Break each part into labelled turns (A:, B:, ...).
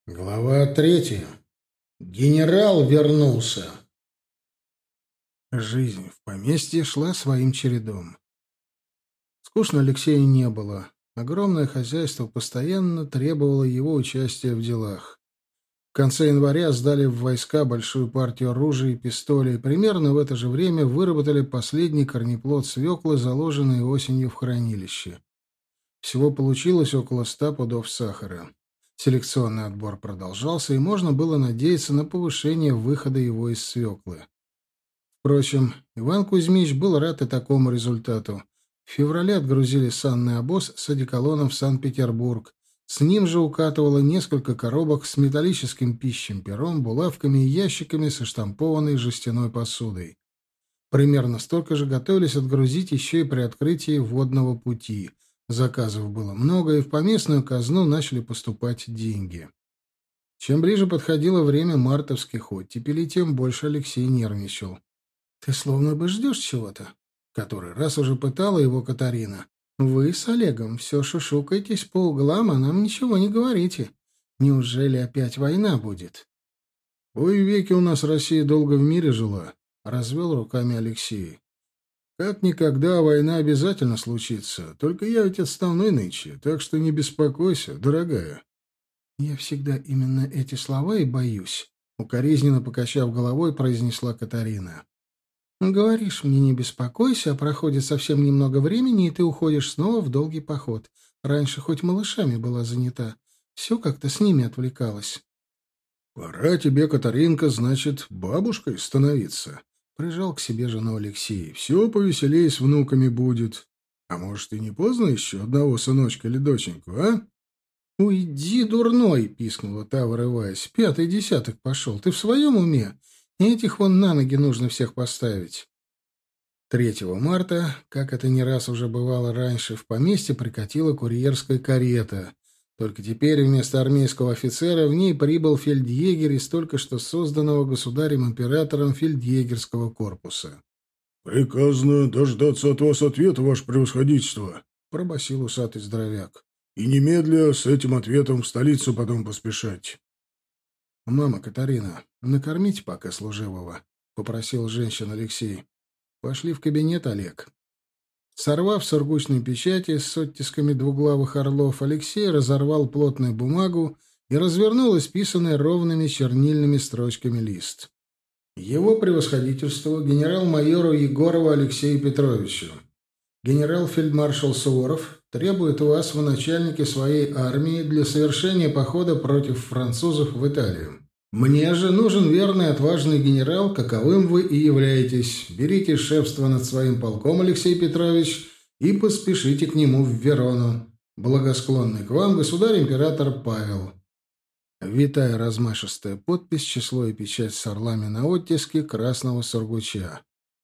A: Глава третья. Генерал вернулся. Жизнь в поместье шла своим чередом. Скучно Алексею не было. Огромное хозяйство постоянно требовало его участия в делах. В конце января сдали в войска большую партию оружия и пистолей. Примерно в это же время выработали последний корнеплод свеклы, заложенный осенью в хранилище. Всего получилось около 100 пудов сахара. Селекционный отбор продолжался, и можно было надеяться на повышение выхода его из свеклы. Впрочем, Иван Кузьмич был рад и такому результату. В феврале отгрузили санный обоз с одеколоном в Санкт-Петербург. С ним же укатывало несколько коробок с металлическим пищим пером, булавками и ящиками со штампованной жестяной посудой. Примерно столько же готовились отгрузить еще и при открытии водного пути. Заказов было много, и в поместную казну начали поступать деньги. Чем ближе подходило время мартовских оттепелей, тем больше Алексей нервничал. «Ты словно бы ждешь чего-то», — который раз уже пытала его Катарина. «Вы с Олегом все шушукаетесь по углам, а нам ничего не говорите. Неужели опять война будет?»
B: «Ой, веки у нас Россия долго в мире жила», — развел руками Алексей. «Как никогда война обязательно случится, только я ведь отставной нынче, так что не беспокойся, дорогая».
A: «Я всегда именно эти слова и боюсь», — укоризненно покачав головой, произнесла Катарина. «Говоришь мне, не беспокойся, а проходит совсем немного времени, и ты уходишь снова в долгий поход. Раньше хоть малышами была занята, все как-то с ними отвлекалась».
B: «Пора тебе, Катаринка, значит, бабушкой становиться», — прижал к себе жену Алексей. «Все повеселее с внуками будет. А может, и не поздно еще одного сыночка или доченьку, а?»
A: «Уйди, дурной!» — пискнула та, вырываясь. «Пятый десяток пошел. Ты в своем уме? Этих вон на ноги нужно всех поставить». 3 марта, как это не раз уже бывало раньше, в поместье прикатила курьерская карета. Только теперь вместо армейского офицера в ней прибыл фельдъегерь из только что созданного государем-императором фельдъегерского корпуса.
B: «Приказано дождаться от вас ответа, ваше превосходительство», — пробасил усатый здоровяк. «И немедля с этим ответом в столицу потом поспешать».
A: «Мама Катарина, накормите пока служивого», — попросил женщин Алексей. «Пошли в кабинет, Олег». Сорвав сургучные печати с оттисками двуглавых орлов, Алексей разорвал плотную бумагу и развернул исписанный ровными чернильными строчками лист. Его превосходительству генерал-майору Егорову Алексею Петровичу. Генерал-фельдмаршал Суворов требует вас в начальнике своей армии для совершения похода против французов в Италию. Мне же нужен верный и отважный генерал, каковым вы и являетесь. Берите шефство над своим полком, Алексей Петрович, и поспешите к нему в Верону. Благосклонный к вам государь-император Павел». Витая размашистая подпись, число и печать с орлами на оттиске красного сургуча.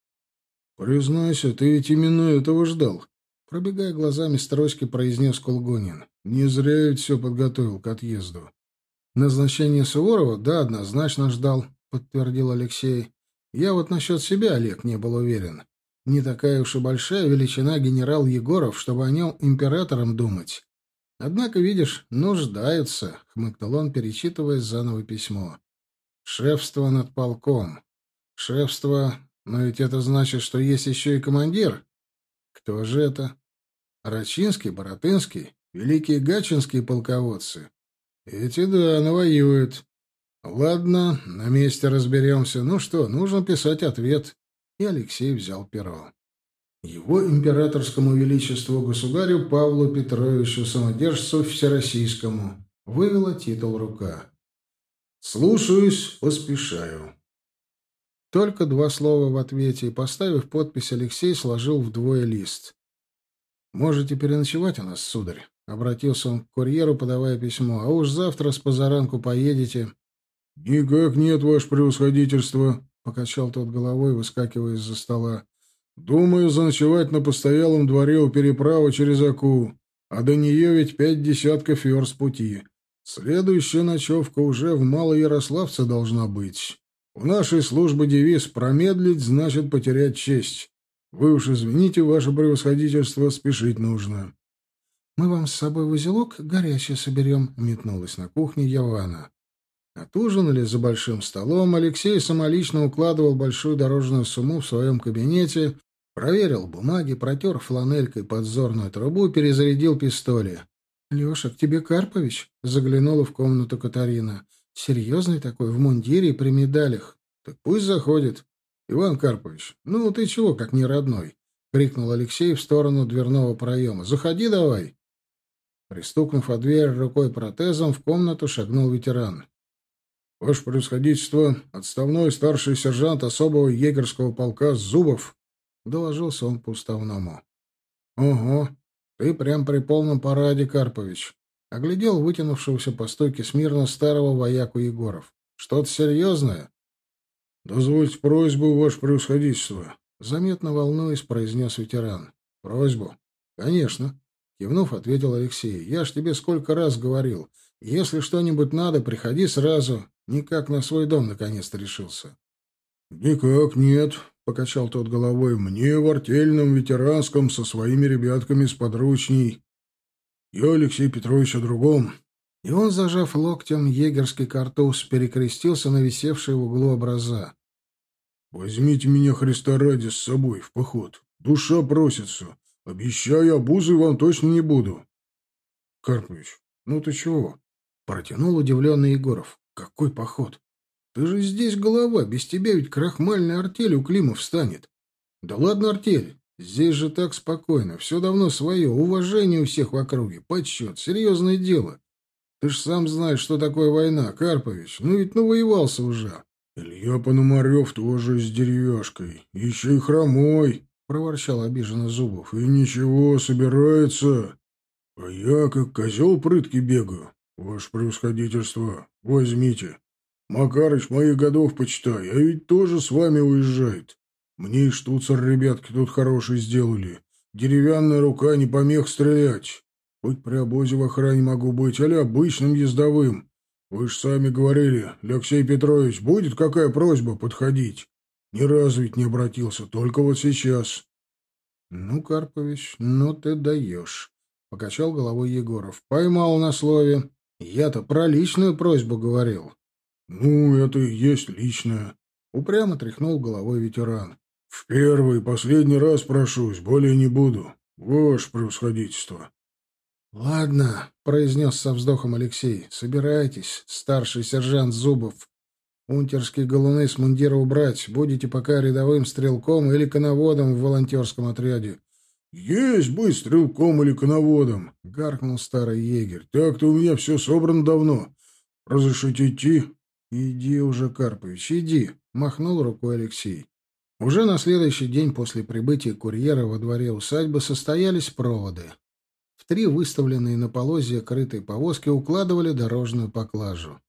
B: «Признайся, ты ведь именно этого ждал», —
A: пробегая глазами строчки, произнес Колгонин.
B: «Не зря я ведь все подготовил к отъезду».
A: «Назначение Суворова, да, однозначно ждал», — подтвердил Алексей. «Я вот насчет себя, Олег, не был уверен. Не такая уж и большая величина генерал Егоров, чтобы о нем императором думать. Однако, видишь, нуждаются», — хмыкнул он, перечитывая заново письмо. «Шефство над полком. Шефство, но ведь это значит, что есть еще и командир. Кто же это? Рачинский, Боротынский, великие гатчинские полководцы. Эти, да, навоюют. Ладно, на месте разберемся. Ну что, нужно писать ответ». И Алексей взял перо. «Его императорскому величеству государю Павлу Петровичу, самодержцу всероссийскому», — вывела титул рука. «Слушаюсь, поспешаю». Только 2 слова в ответе, и, поставив подпись, Алексей сложил вдвое лист. «Можете переночевать у нас, сударь», — обратился он к курьеру, подавая письмо. «А уж завтра с позаранку поедете».
B: «Никак нет, ваше превосходительство»,
A: — покачал тот головой, выскакивая из-за стола.
B: «Думаю заночевать на постоялом дворе у переправы через Оку, а до нее ведь 5 десятков верст пути. Следующая ночевка уже в Малоярославце должна быть. В нашей службе девиз «Промедлить значит потерять честь». Вы уж извините, ваше превосходительство, спешить нужно».
A: «Мы вам с собой в узелок горячее соберем», — метнулась на кухню Явана. Отужинали за большим столом. Алексей самолично укладывал большую дорожную сумму в своем кабинете, проверил бумаги, протер фланелькой подзорную трубу, перезарядил пистоли. «Леша, к тебе Карпович?» — заглянула в комнату Катарина. «Серьезный такой, в мундире и при медалях». «Так пусть заходит. Иван Карпович, ну ты чего, как не родной?» — крикнул Алексей в сторону дверного проема. «Заходи давай». Пристукнув о дверь рукой протезом, в комнату шагнул ветеран. «Ваше превосходительство, отставной старший сержант особого егерского полка Зубов», — доложился он по уставному. «Ого, ты прям при полном параде, Карпович», — оглядел вытянувшегося по стойке смирно старого вояку Егоров. «Что-то серьезное?» «Дозвольте просьбу, ваше превосходительство», — заметно волнуясь, произнес ветеран. «Просьбу?» «Конечно», — кивнув, ответил Алексей. «Я ж тебе сколько раз говорил. Если что-нибудь надо, приходи сразу. Никак на свой дом наконец-то решился».
B: «Никак нет», — покачал тот головой. «Мне в артельном ветеранском со своими ребятками сподручней. Я, Алексей Петрович, о другом».
A: И он, зажав локтем егерский картуз, перекрестился на висевшие в углу образа.
B: «Возьмите меня, Христа ради, с собой в поход. Душа просится. Обещаю, обузой вам точно не буду».
A: «Карпович, ну ты чего?» — протянул удивленный Егоров. «Какой поход? Ты же здесь голова, без тебя ведь крахмальная артель у Климов встанет». «Да ладно артель, здесь же так спокойно, все давно свое, уважение у всех в округе, почет, серьезное дело. Ты ж сам знаешь, что такое война, Карпович, ну ведь навоевался уже».
B: «Илья Пономарев тоже с деревяшкой, еще и хромой», — проворчал обиженно Зубов. «И ничего, собирается. А я как козел прытки бегаю. Ваше превосходительство, возьмите. Макарыч моих годов почитай, а ведь тоже с вами уезжает. Мне и штуцер ребятки тут хороший сделали. Деревянная рука не помех стрелять. Хоть при обозе в охране могу быть, аля обычным ездовым. Вы ж сами говорили, Алексей Петрович, будет какая просьба подходить? Ни разу ведь не обратился, только вот сейчас».
A: «Ну, Карпович, ну ты даешь», — покачал головой Егоров. «Поймал на слове. Я-то про личную просьбу говорил».
B: «Ну, это и есть личное»,
A: — упрямо тряхнул головой ветеран.
B: «В первый и последний раз прошусь, более не буду. Ваше превосходительство».
A: «Ладно», — произнес со вздохом Алексей. «Собирайтесь, старший сержант Зубов. Унтерские галуны с мундира убрать. Будете пока рядовым стрелком или коноводом в волонтерском отряде».
B: «Есть быть стрелком или коноводом», — гаркнул старый егерь. «Так-то у меня все собрано давно. Разрешите идти?»
A: «Иди уже, Карпович, иди», — махнул рукой Алексей. Уже на следующий день после прибытия курьера во дворе усадьбы состоялись проводы. В 3 выставленные на полозья крытые повозки укладывали дорожную поклажу.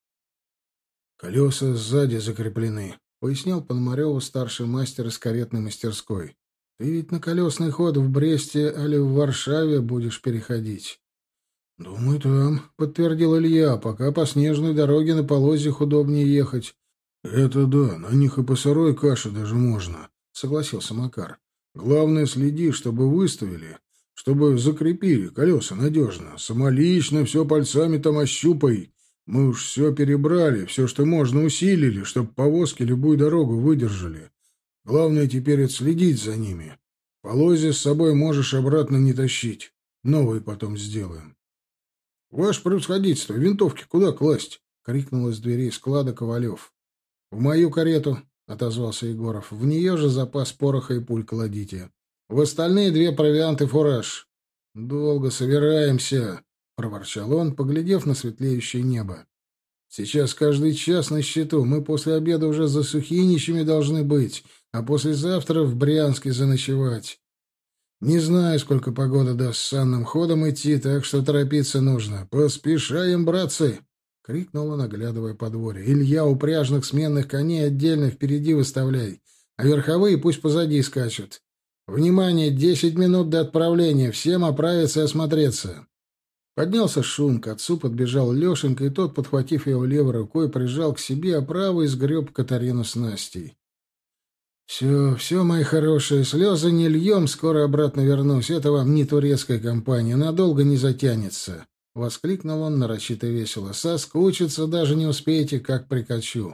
A: «Колеса сзади закреплены», — пояснял Пономареву старший мастер из каретной мастерской. «Ты ведь на колесный ход в Бресте али в Варшаве будешь переходить». «Думаю, там», — подтвердил Илья, — «пока по снежной дороге на полозьях удобнее ехать».
B: «Это да, на них и по сырой каше даже можно», — согласился Макар. «Главное, следи, чтобы выставили, чтобы закрепили колеса надежно. Самолично все пальцами там ощупай. Мы уж все перебрали, все, что можно, усилили, чтобы повозки любую дорогу выдержали. Главное теперь отследить за ними. Полозья с собой можешь обратно не тащить. Новые потом сделаем».
A: «Ваше превосходительство, винтовки куда класть?» — крикнул из дверей склада Ковалев. «В мою карету», — отозвался Егоров. «В нее же запас пороха и пуль кладите. В остальные 2 провианты фураж». «Долго собираемся», — проворчал он, поглядев на светлеющее небо. «Сейчас каждый час на счету. Мы после обеда уже за Сухиничами должны быть, а послезавтра в Брянске заночевать. Не знаю, сколько погода даст санным ходом идти, так что торопиться нужно. Поспешаем, братцы!» — крикнул он, оглядывая подворье. «Илья, упряжных сменных коней отдельно впереди выставляй, а верховые пусть позади скачут. Внимание, 10 минут до отправления, всем оправиться и осмотреться». Поднялся шум, к отцу подбежал Лешенька, и тот, подхватив его левой рукой, прижал к себе, а правой сгреб Катарину с Настей. Все, все, мои хорошие, слезы не льем, скоро обратно вернусь. Это вам не турецкая компания, надолго не затянется. Воскликнул он нарочито весело. Соскучиться даже не успеете, как прикачу.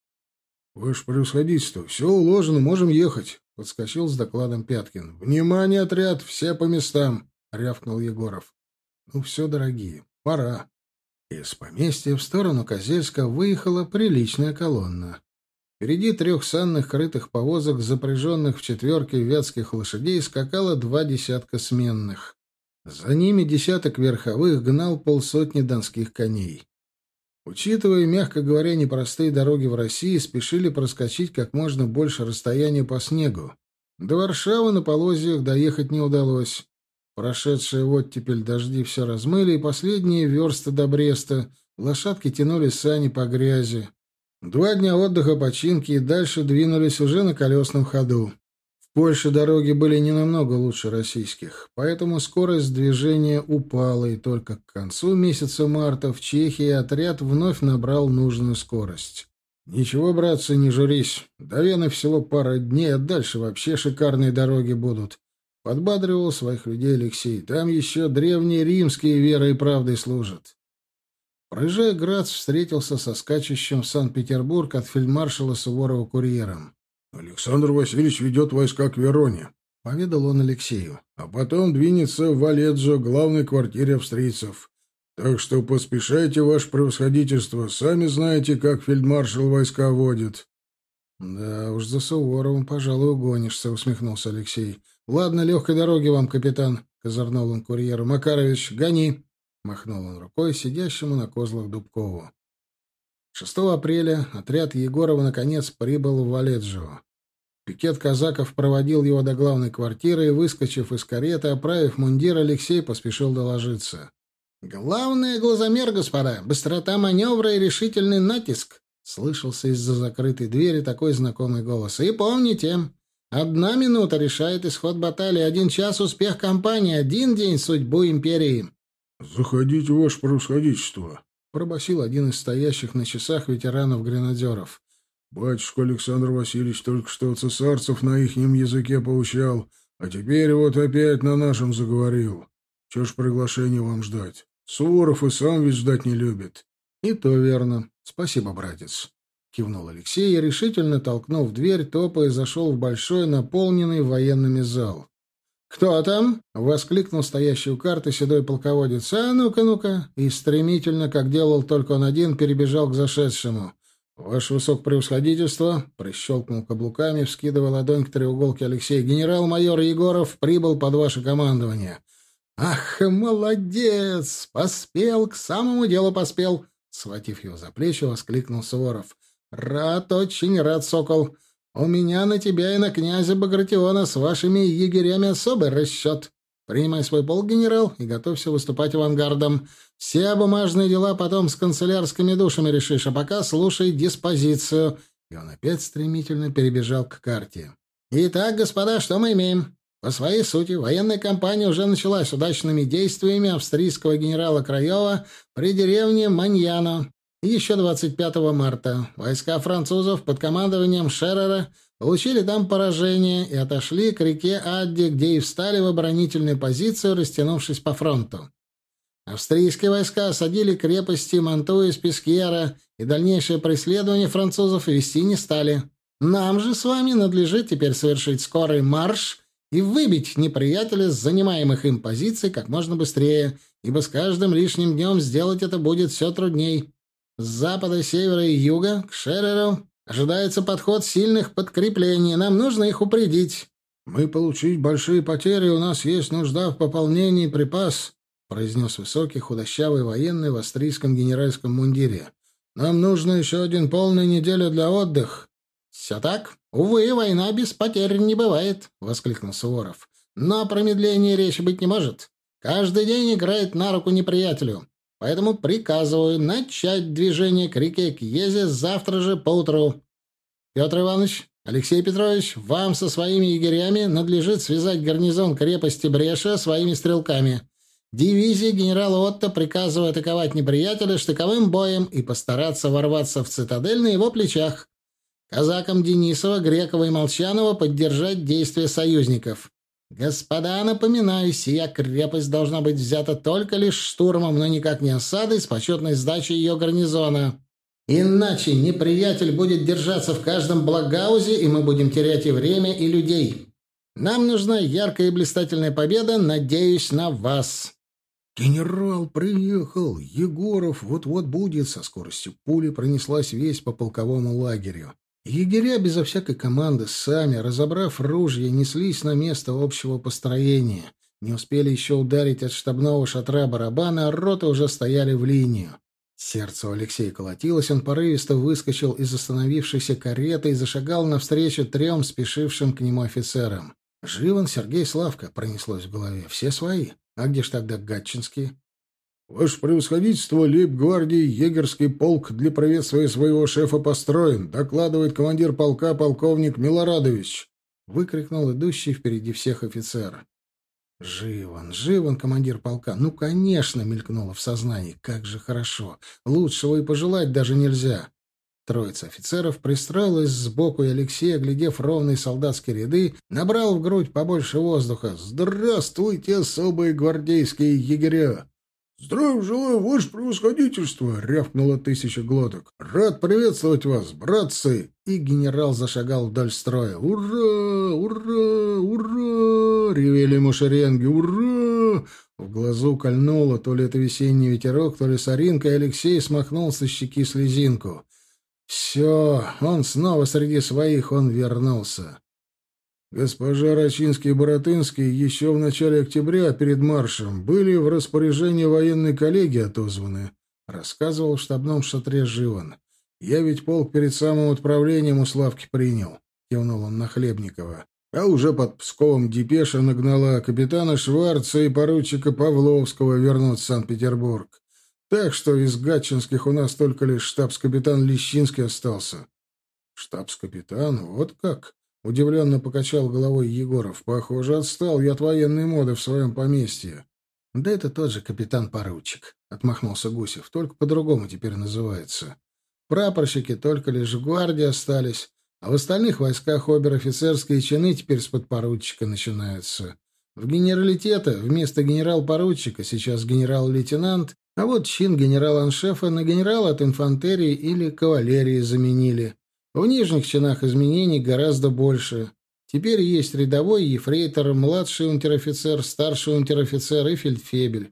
B: Ваше превосходительство, все уложено, можем ехать. Подскочил с докладом Пяткин. «Внимание, отряд! Все по местам!» — рявкнул Егоров.
A: «Ну все, дорогие, пора». Из поместья в сторону Козельска выехала приличная колонна. Впереди 3 санных крытых повозок, запряженных в 4 вятских лошадей, скакало 2 десятка сменных. За ними 10 верховых гнал 50 донских коней. Учитывая, мягко говоря, непростые дороги в России, спешили проскочить как можно больше расстояния по снегу. До Варшавы на полозьях доехать не удалось. Прошедшие оттепель дожди все размыли, и последние версты до Бреста лошадки тянули сани по грязи. 2 дня отдыха, починки, и дальше двинулись уже на колесном ходу. В Польше дороги были не намного лучше российских, поэтому скорость движения упала, и только к концу месяца марта в Чехии отряд вновь набрал нужную скорость. «Ничего, братцы, не журись. До Вены всего пара дней, а дальше вообще шикарные дороги будут», — подбадривал своих людей Алексей. «Там еще древние римские верой и правдой служат». Проезжая Грац, встретился со скачущим в Санкт-Петербург от фельдмаршала Суворова курьером.
B: «Александр Васильевич ведет войска к Вероне», — поведал он Алексею. «А потом двинется в Валеджо, главной квартире австрийцев. Так что поспешайте, ваше превосходительство. Сами знаете, как фельдмаршал войска водит».
A: «Да уж за Суворовым, пожалуй, угонишься», — усмехнулся Алексей. «Ладно, легкой дороги вам, капитан», — козырнул он курьеру. «Макарович, гони». Махнул он рукой сидящему на козлах Дубкову. 6 апреля отряд Егорова наконец прибыл в Валеджио. Пикет казаков проводил его до главной квартиры, и, выскочив из кареты, оправив мундир, Алексей поспешил доложиться. «Главное — глазомер, господа, быстрота маневра и решительный натиск», — слышался из-за закрытой двери такой знакомый голос. «И помните, 1 минута решает исход баталии, 1 час — успех кампании, 1 день — судьбу империи».
B: «Заходите, ваше превосходительство»,
A: — пробасил один из стоящих на часах ветеранов-гренадеров.
B: «Батюшка Александр Васильевич только что цесарцев на ихнем языке поучал, а теперь вот опять на нашем заговорил. Чего ж приглашение вам ждать? Суворов и сам ведь ждать не любит».
A: «И то верно. Спасибо, братец», — кивнул Алексей и, решительно толкнув дверь, топая, зашел в большой, наполненный военными зал. «Кто там?» — воскликнул стоящий у карты седой полководец. «А ну-ка, ну-ка!» И стремительно, как делал только он один, перебежал к зашедшему. «Ваше высокопревосходительство!» — прищелкнул каблуками, вскидывая ладонь к треуголке Алексей. «Генерал-майор Егоров прибыл под ваше командование». «Ах, молодец! Поспел, к самому делу поспел!» Схватив его за плечи, воскликнул Суворов. «Рад, очень рад, сокол! У меня на тебя и на князя Багратиона с вашими егерями особый расчет. Принимай свой полк, генерал, и готовься выступать авангардом. Все бумажные дела потом с канцелярскими душами решишь, а пока слушай диспозицию». И он опять стремительно перебежал к карте. «Итак, господа, что мы имеем? По своей сути, военная кампания уже началась удачными действиями австрийского генерала Краева при деревне Маньяно. Еще 25 марта войска французов под командованием Шерера получили там поражение и отошли к реке Адди, где и встали в оборонительную позицию, растянувшись по фронту. Австрийские войска осадили крепости Мантуя и Спискьера, и дальнейшее преследование французов вести не стали. Нам же с вами надлежит теперь совершить скорый марш и выбить неприятеля с занимаемых им позиций как можно быстрее, ибо с каждым лишним днем сделать это будет все трудней. С запада, севера и юга к Шереру ожидается подход сильных подкреплений. Нам нужно их упредить. «Мы получить большие потери, у нас есть нужда в пополнении припас», — произнес высокий худощавый военный в австрийском генеральском мундире. «Нам нужно еще 1 полная неделя для отдыха». «Все так? Увы, война без потерь не бывает», — воскликнул Суворов. «Но о промедлении речи быть не может. Каждый день играет на руку неприятелю. Поэтому приказываю начать движение к реке Кьезе завтра же поутру. Петр Иванович, Алексей Петрович, вам со своими егерями надлежит связать гарнизон крепости Бреша своими стрелками. Дивизии генерала Отто приказываю атаковать неприятеля штыковым боем и постараться ворваться в цитадель на его плечах.
C: Казакам Денисова, Грекова и Молчанова поддержать действия союзников. Господа, напоминаю, сия крепость должна быть взята только лишь штурмом, но никак не осадой с почетной сдачей ее гарнизона. Иначе неприятель будет держаться в каждом благаузе, и мы будем терять и время, и людей. Нам нужна яркая и блистательная победа, надеюсь на вас».
A: «Генерал приехал! Егоров вот-вот будет!» Со скоростью пули пронеслась весть по полковому лагерю. Егеря безо всякой команды сами, разобрав ружья, неслись на место общего построения. Не успели еще ударить от штабного шатра барабана, а роты уже стояли в линию. Сердце у Алексея колотилось, он порывисто выскочил из остановившейся кареты и зашагал навстречу 3 спешившим к нему офицерам. «Живан, Сергей, Славка!» — пронеслось в голове. «Все свои. А где ж тогда Гатчинский?»
B: «Ваше превосходительство, лейб-гвардии, егерский полк для приветствия своего шефа построен», докладывает командир полка полковник Милорадович,
A: выкрикнул идущий впереди всех офицер. «Живан, Живан, командир полка! Ну, конечно!» — мелькнуло в сознании. «Как же хорошо! Лучшего и пожелать даже нельзя!» Троица офицеров пристроилась сбоку, и Алексей, оглядев ровные солдатские ряды, набрал в грудь побольше воздуха. «Здравствуйте, особые гвардейские егеря!»
B: «Здравия желаю, ваше превосходительство!» — рявкнуло 1000 глоток. «Рад приветствовать вас, братцы!»
A: И генерал зашагал вдоль строя. «Ура! Ура! Ура!» — ревели ему шеренги. «Ура!» В глазу кольнуло, то ли это весенний ветерок, то ли соринка, и Алексей смахнул со щеки слезинку. «Все, он снова среди своих, он вернулся».
B: Госпожа Рачинский и Боротынский еще в начале октября перед маршем были в распоряжении военной коллегии отозваны, рассказывал в штабном шатре Живан. «Я ведь полк перед самым отправлением у Славки принял», — кивнул он на Хлебникова. «А уже под Псковом депеша нагнала капитана Шварца и поручика Павловского вернуть в Санкт-Петербург. Так что из гатчинских у нас только лишь штабс-капитан Лещинский остался». «Штабс-капитан? Вот как?» — удивленно покачал головой Егоров. «Похоже, отстал я от военной моды в своем поместье». «Да это тот же капитан-поручик», — отмахнулся Гусев. «Только по-другому теперь называется. Прапорщики только лишь в гвардии остались, а в остальных войсках обер-офицерские чины теперь с подпоручика начинаются. В генералитета вместо генерал-поручика сейчас генерал-лейтенант, а вот чин генерал-аншефа на генерала от инфантерии или кавалерии заменили. В нижних чинах изменений гораздо больше. Теперь есть рядовой, ефрейтор, младший унтер-офицер, старший унтер-офицер и фельдфебель».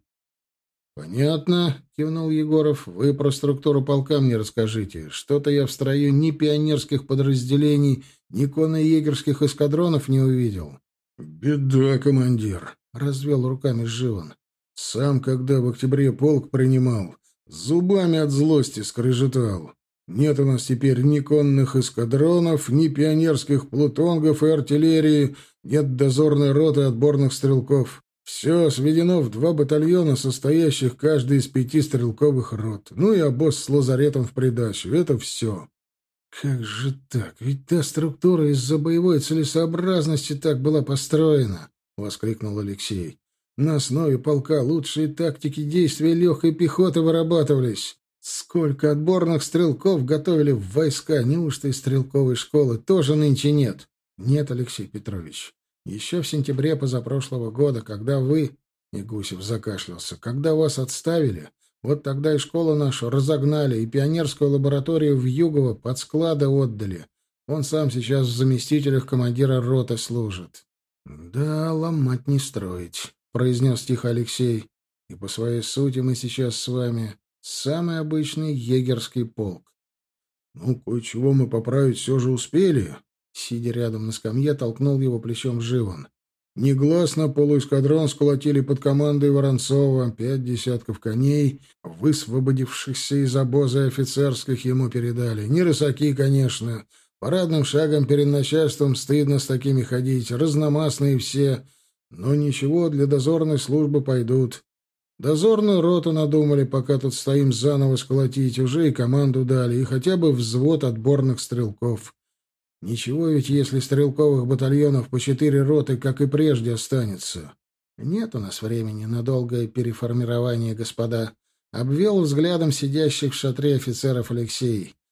B: «Понятно», — кивнул Егоров. «Вы про структуру полка мне расскажите. Что-то я в строю ни пионерских подразделений, ни конно-егерских эскадронов не увидел». «Беда, командир», — развел руками Живан. «Сам, когда в октябре полк принимал, зубами от злости скрежетал. Нет у нас теперь ни конных эскадронов, ни пионерских плутонгов и артиллерии, нет дозорной роты отборных стрелков. Все сведено в 2 батальона, состоящих каждый из 5 стрелковых рот. Ну и обоз с лазаретом в придачу. Это все».
A: «Как же так? Ведь та структура из-за боевой целесообразности так была построена!» — воскликнул Алексей. «На основе полка лучшие тактики действия легкой пехоты вырабатывались. Сколько отборных стрелков готовили в войска, неужто и стрелковой школы тоже нынче нет?» «Нет, Алексей Петрович. Еще в сентябре позапрошлого года, когда вы...» — и Гусев закашлялся. «Когда вас отставили, вот тогда и школу нашу разогнали, и пионерскую лабораторию в Югово под склады отдали. Он сам сейчас в заместителях командира роты служит». «Да, ломать не строить», — произнес тихо Алексей. «И по своей сути мы сейчас с вами самый обычный егерский полк».
B: «Ну, кое-чего мы поправить все же успели», —
A: сидя рядом на скамье, толкнул его плечом Живан.
B: «Негласно полуэскадрон сколотили под командой Воронцова, 5 десятков коней, высвободившихся из обоза офицерских ему передали. Не рысаки, конечно. Парадным шагом перед начальством стыдно с такими ходить, разномастные все. Но ничего, для дозорной службы пойдут. Дозорную роту надумали, пока тут стоим, заново сколотить, уже и команду дали, и хотя бы взвод отборных стрелков. Ничего ведь, если стрелковых батальонов по 4 роты, как и прежде, останется».
A: «Нет у нас времени на долгое переформирование, господа», — обвел взглядом сидящих в шатре офицеров Алексей.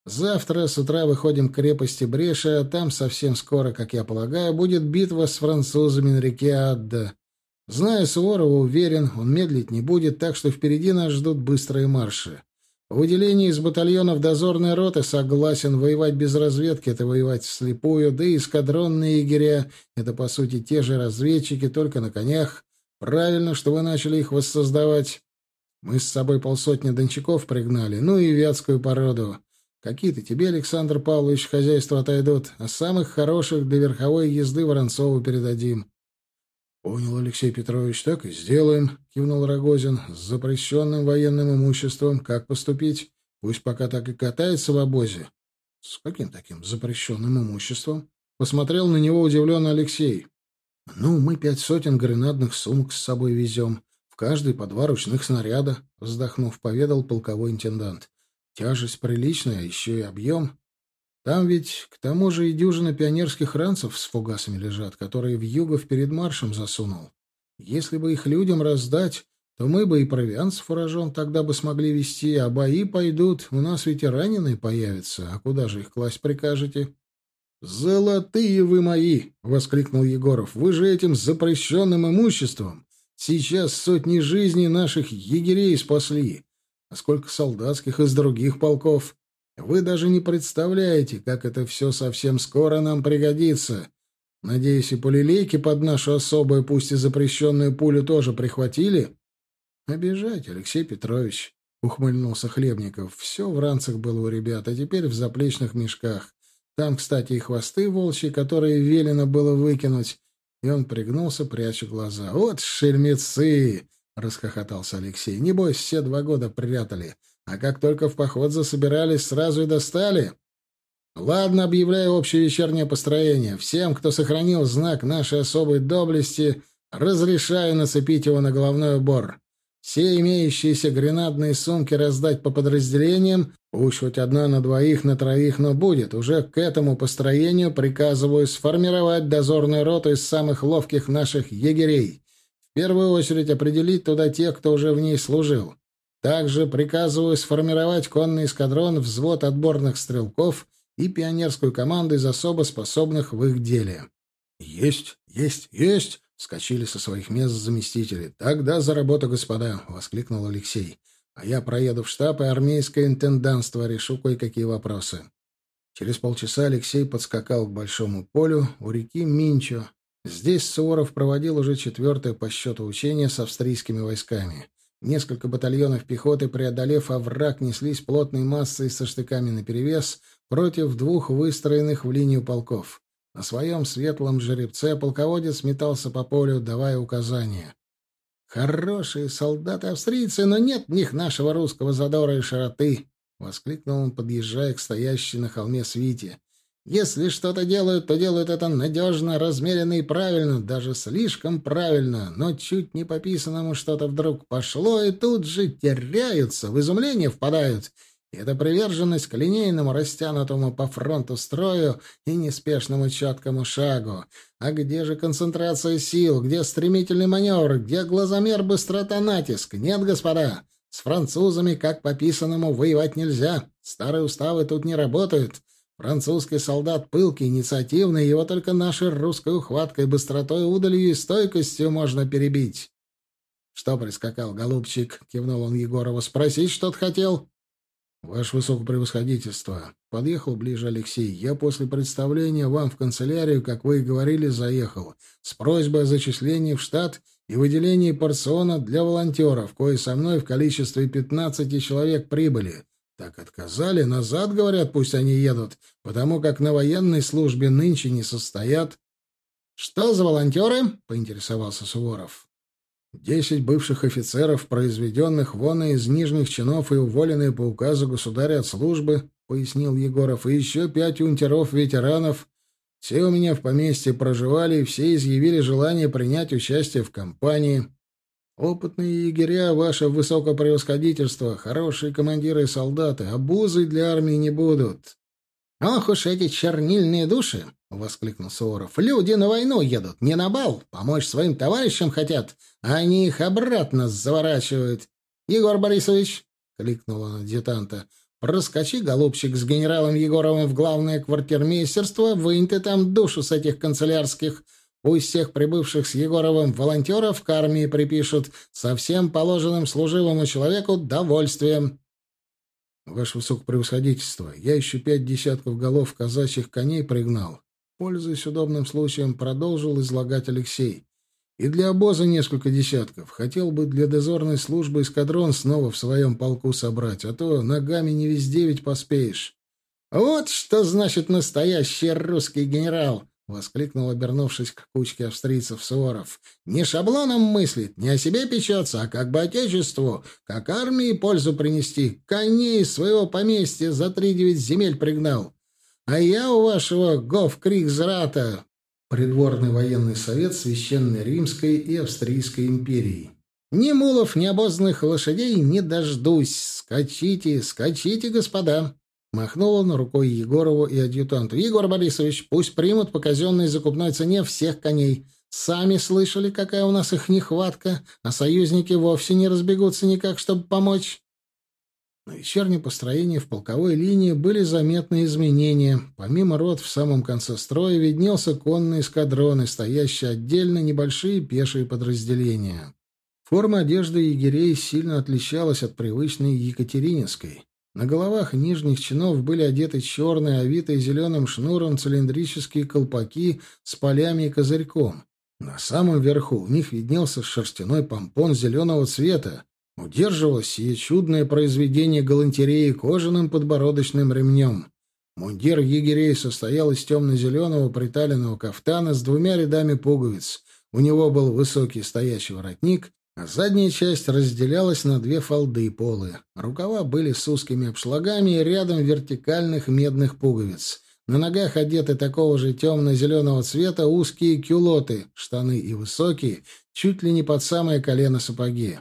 C: Завтра с утра выходим к крепости Бреша, а там совсем скоро, как я полагаю, будет битва с французами на реке Адда. Зная Суворова, уверен, он медлить не будет, так что впереди нас ждут быстрые марши. По выделению из батальонов дозорной роты согласен. Воевать без разведки — это воевать вслепую, да и эскадронные егеря — это, по сути, те же разведчики, только на конях. Правильно, что вы начали их воссоздавать. Мы с собой полсотни дончаков пригнали, ну и вятскую породу. Какие-то тебе, Александр Павлович, хозяйства отойдут, а самых хороших для верховой езды Воронцову передадим. — Понял, Алексей Петрович, так и сделаем, — кивнул Рогозин. — С запрещенным военным имуществом как поступить? Пусть пока так и катается в обозе. — С каким таким запрещенным имуществом? — посмотрел на него удивленно Алексей. — Ну, мы 500 гранатных сумок с собой везем. В каждой по 2 ручных снаряда, — вздохнув, поведал полковой интендант. — Тяжесть приличная, а еще и объем. Там ведь к тому же и дюжина пионерских ранцев с фугасами лежат, которые вьюгов перед маршем засунул. Если бы их людям раздать, то мы бы и провиант с фуражом тогда бы смогли вести, а бои пойдут, у нас ведь и раненые появятся, а куда же их класть прикажете? — Золотые вы мои! — воскликнул Егоров. — Вы же этим запрещенным имуществом сейчас сотни жизней наших егерей спасли, а сколько солдатских из других полков. Вы даже не представляете, как это все совсем скоро нам пригодится. Надеюсь, и пулелейки под нашу особую, пусть и запрещенную пулю тоже прихватили? — Обижать, Алексей Петрович, — ухмыльнулся Хлебников. — Все в ранцах было у ребят, а теперь в заплечных мешках. Там, кстати, и хвосты волчьи, которые велено было выкинуть. И он пригнулся, пряча глаза. — Вот шельмецы! — расхохотался Алексей. — Небось, все 2 года прятали. А как только в поход засобирались, сразу и достали. Ладно, объявляю общее вечернее построение. Всем, кто сохранил знак нашей особой доблести, разрешаю нацепить его на головной убор. Все имеющиеся гренадные сумки раздать по подразделениям, пусть хоть 1 на 2, на 3, но будет. Уже к этому построению приказываю сформировать дозорную роту из самых ловких наших егерей. В первую очередь определить туда тех, кто уже в ней служил. Также приказываю сформировать конный эскадрон, взвод отборных стрелков и пионерскую команду из особо способных в их деле. — Есть, есть, есть! — вскочили со своих мест заместители. — Тогда за работу, господа! — воскликнул Алексей. — А я проеду в штаб и армейское интендантство, решу кое-какие вопросы. Через полчаса Алексей подскакал к большому полю у реки Минчо. Здесь Суворов проводил уже 4-е по счету учение с австрийскими войсками. Несколько батальонов пехоты, преодолев овраг, неслись плотной массой со штыками наперевес против 2 выстроенных в линию полков. На своем светлом жеребце полководец метался по полю, давая указания. «Хорошие солдаты-австрийцы, но нет в них нашего русского задора и широты!» — воскликнул он, подъезжая к стоящей на холме свите. «Если что-то делают, то делают это надежно, размеренно и правильно, даже слишком правильно, но чуть не по писанному что-то вдруг пошло, и тут же теряются, в изумление впадают. И это приверженность к линейному, растянутому по фронту строю и неспешному четкому шагу. А где же концентрация сил, где стремительный маневр, где глазомер, быстрота, натиск? Нет, господа, с французами, как по писанному, воевать нельзя, старые уставы тут не работают». Французский солдат пылкий, инициативный, его только нашей русской ухваткой, быстротой, удалью и стойкостью можно перебить. — Что прискакал, голубчик? — кивнул он Егорову. — Спросить что-то хотел? — Ваше высокопревосходительство. Подъехал ближе Алексей. Я после представления вам в канцелярию, как вы и говорили, заехал, с просьбой о зачислении в штат и выделении порциона для волонтеров, кои со мной в количестве 15 человек прибыли. Так отказали, назад, говорят, пусть они едут, потому как на военной службе нынче не состоят. — Что за волонтеры? — поинтересовался Суворов. 10 бывших офицеров, произведенных вон из нижних чинов и уволенные по указу государя от службы, — пояснил Егоров, — и еще 5 унтеров-ветеранов. Все у меня в поместье проживали, и все изъявили желание принять участие в кампании. Опытные егеря, ваше высокопревосходительство, хорошие командиры и солдаты, обузой для армии не будут. — Ох уж эти чернильные души! — воскликнул Суворов. — Люди на войну едут, не на бал, помочь своим товарищам хотят, а они их обратно заворачивают. — Егор Борисович! — кликнул он адъютанта. Проскочи, голубчик, с генералом Егоровым в главное квартирмейстерство, вынь ты там душу с этих канцелярских. Пусть всех прибывших с Егоровым волонтеров к армии припишут со всем положенным служивому человеку довольствием.
A: Ваше высокопревосходительство, я еще 5 десятков голов казачьих коней пригнал. Пользуясь удобным случаем, продолжил излагать Алексей. И для обоза несколько десятков. Хотел бы для дозорной службы эскадрон снова в своем полку собрать, а то ногами не везде ведь поспеешь.
C: «Вот что значит настоящий русский генерал!» — воскликнул, обернувшись к кучке австрийцев Суворов. «Не шаблоном мыслит, не о себе печется, а как бы отечеству, как армии пользу принести. Коней из своего поместья за 3-9 земель пригнал. А я у вашего гофкригсрата...»
A: Придворный военный совет Священной Римской и Австрийской империи.
C: «Ни мулов, ни обозных лошадей не дождусь. Скачите, скачите, господа!» Махнул он рукой Егорову и адъютанту. «Егор Борисович, пусть примут по казенной закупной цене всех коней. Сами слышали, какая у нас их нехватка, а союзники вовсе не разбегутся никак, чтобы помочь».
A: На вечернем построении в полковой линии были заметны изменения. Помимо рот в самом конце строя виднелся конный эскадрон и стоящие отдельно небольшие пешие подразделения. Форма одежды егерей сильно отличалась от привычной екатерининской. На головах нижних чинов были одеты черные, овитые зеленым шнуром цилиндрические колпаки с полями и козырьком. На самом верху у них виднелся шерстяной помпон зеленого цвета. Удерживалось сие чудное произведение галантереи кожаным подбородочным ремнем. Мундир егерей состоял из темно-зеленого приталенного кафтана с 2 рядами пуговиц. У него был высокий стоячий воротник, а задняя часть разделялась на 2 фалды полы. Рукава были с узкими обшлагами и рядом вертикальных медных пуговиц. На ногах одеты такого же темно-зеленого цвета узкие кюлоты, штаны и высокие, чуть ли не под самое колено сапоги.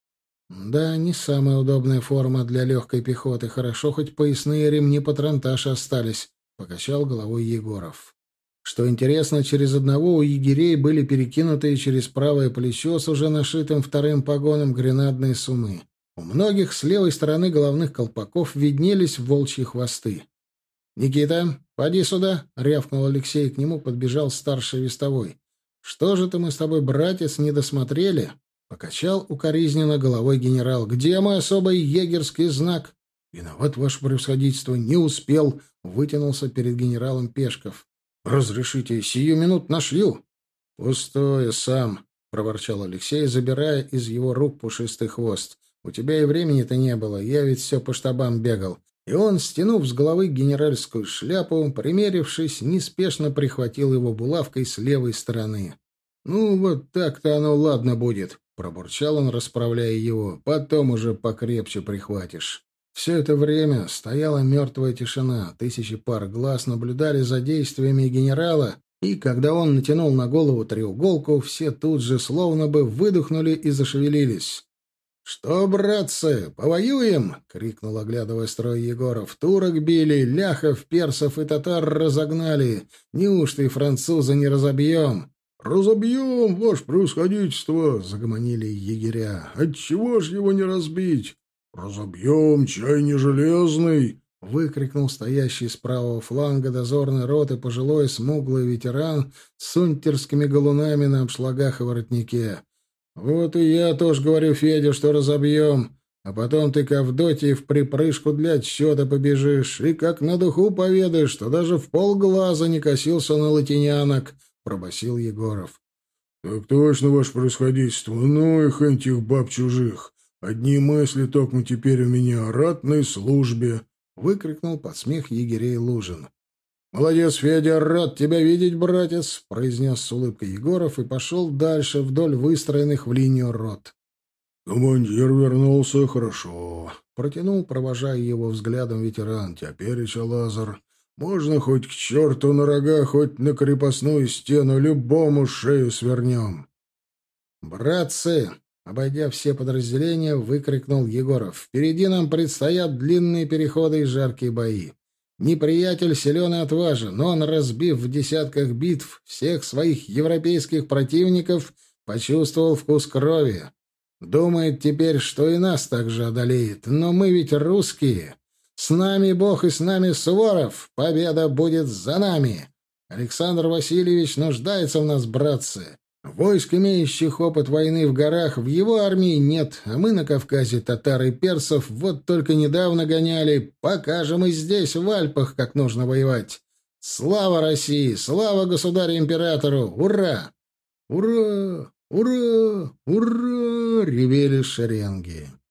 A: Да, не самая удобная форма для легкой пехоты. Хорошо, хоть поясные ремни-патронташи остались, — покачал головой Егоров. Что интересно, через одного у егерей были перекинутые через правое плечо с уже нашитым 2-м погоном гренадные сумы. У многих с левой стороны головных колпаков виднелись волчьи хвосты. «Никита, поди сюда!» — рявкнул Алексей, к нему подбежал старший вестовой. «Что же-то мы с тобой, братец, не досмотрели?» Покачал укоризненно головой генерал. «Где мой особый егерский знак?» «Виноват, ваше превосходительство, не успел», — вытянулся перед генералом Пешков. «Разрешите, сию минут нашью». «Пустое сам», — проворчал Алексей, забирая из его рук пушистый хвост. «У тебя и времени-то не было, я ведь все по штабам бегал». И он, стянув с головы генеральскую шляпу, примерившись, неспешно прихватил его булавкой с левой стороны. «Ну, вот так-то оно ладно будет», — пробурчал он, расправляя его. «Потом уже покрепче прихватишь». Все это время стояла мертвая тишина. 1000 пар глаз наблюдали за действиями генерала, и когда он натянул на голову треуголку, все тут же словно бы выдохнули и зашевелились. «Что, братцы, повоюем?» — крикнул, оглядывая строй Егоров. «Турок били, ляхов, персов и татар разогнали. Неужто и француза не разобьем?» «Разобьем, ваше превосходительство!» — загомонили егеря. «Отчего ж его не разбить?» «Разобьем, чай не железный!» — выкрикнул стоящий с правого фланга дозорной роты пожилой смуглый ветеран с унтерскими галунами на обшлагах и воротнике. «Вот и я тоже говорю, Федя, что разобьем, а потом ты к Авдотье в припрыжку для отсчета побежишь и как на духу поведаешь, что даже в полглаза не косился на латинянок», — пробасил Егоров. «Так точно, ваше превосходительство, ну их этих баб чужих. Одни мысли только теперь у меня о ратной службе», — выкрикнул под смех егерей Лужин. «Молодец, Федя, рад тебя видеть, братец», — произнес с улыбкой Егоров и пошел дальше вдоль выстроенных в линию рот. «Командир вернулся, хорошо», — протянул, провожая его взглядом ветеран. «Теперь, Лазар, можно хоть к черту на рога, хоть на крепостную стену, любому шею свернем». «Братцы!» — обойдя все подразделения, выкрикнул Егоров. «Впереди нам предстоят длинные переходы и жаркие бои. Неприятель силен и отважен, но он, разбив в десятках битв всех своих европейских противников, почувствовал вкус крови. Думает теперь, что и нас также одолеет. Но мы ведь русские.
C: С нами Бог и с нами Суворов! Победа будет за нами! Александр Васильевич нуждается в нас, братцы. Войск, имеющих опыт войны в горах, в его армии нет, а мы на Кавказе татар и персов вот только недавно гоняли. Покажем и здесь, в Альпах, как нужно воевать. Слава России! Слава государю-императору! Ура!»
A: «Ура! Ура! Ура!» — ревели шеренги.